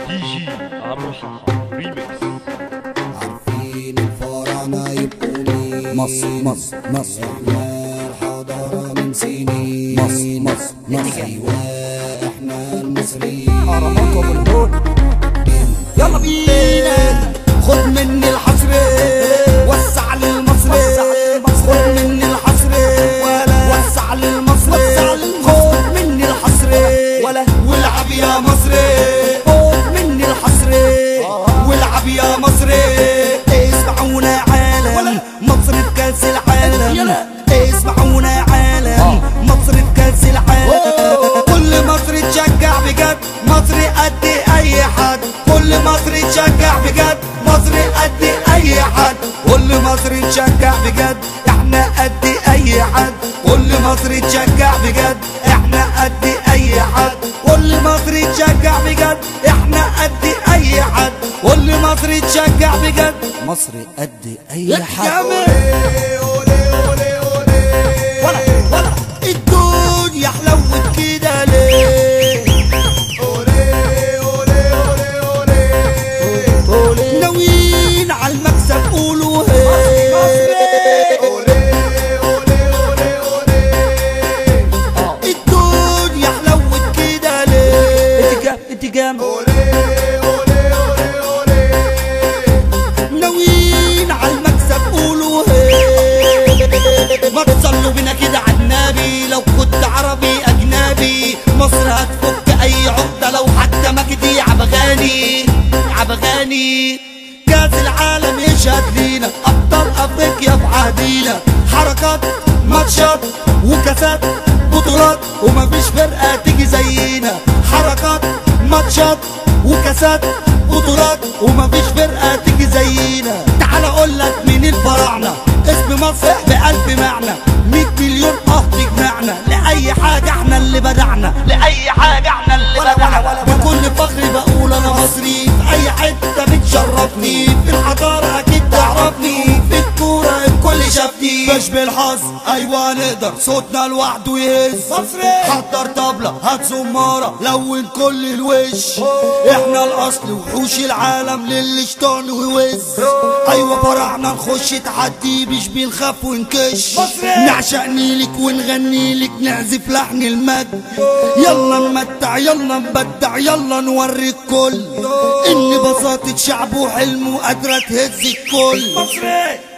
جي عمرو حاحة ريميكس. عارفين الفراعنة يبقوا مين؟ مصر احنا الحضارة من سنين. مصر ايوه احنا المصريين. اهرامات ابو الهول. يلا بينا خد مني الحصر وسع للمصري. خد مني الحصر وسع للمصري. خد مني الحصر والعب يا مصري. خد مني الحصر والعب يا مصري. اسمعونا عالم مصر في كاس العالم. اسمعونا عالم مصر في كاس العالم. كل مصر تشجع بجد مصر قد اي حد. كل مصر تشجع بجد مصر قد اي حد. كل مصر تشجع بجد احنا قد اي حد. كل مصر تشجع بجد احنا قد اي حد. كل مصر تشجع بجد احنا قد اي حد. كل مصر تشجع بجد مصر قد اي حد. ولا الدنيا حلوت كده ليه؟ ناويين على المكسب قولوا الدنيا حلوت كده ليه؟ انت جامد. ناويين على المكسب قولوا ما تصلوا بينا كده على النبي. لو كنت عربي اجنبي مصر هتفك اي عقده. لو حتى مجدي عبغاني كاس العالم يشهد لينا. ابطال افريقيا في عهدينا. حركات ماتشات وكاسات بطولات ومفيش فرقه تيجي زينا. حركات ماتشات وكاسات بطولات ومفيش فرقه تيجي زينا. تعال اقول لك مين الفراعنه. اسم مصر بألف معنى. 100 مليون تجمعنا. لأي حاجة احنا اللي بدعنا. لأي حاجة احنا اللي بدعنا. بكل فخر بقول انا مصري. في اي حتة بتشرفني. في الحضارة اكيد تعرفني. في الكورة الكل شافني. مش بالحظ ايوه نقدر صوتنا لوحده يهز. مصري حضر طبلة هات زمارة لون كل الوش. احنا الاصل وحوش العالم للي شطان ويوز. ايوه فرعنا نخش تحدي مش بنخاف ونكش. نعشق نيلك ونغني لك نعزف لحن المجد. يلا نمتع يلا نبدع يلا نوري الكل ان بساطة شعب وحلمه قادرة تهز الكل.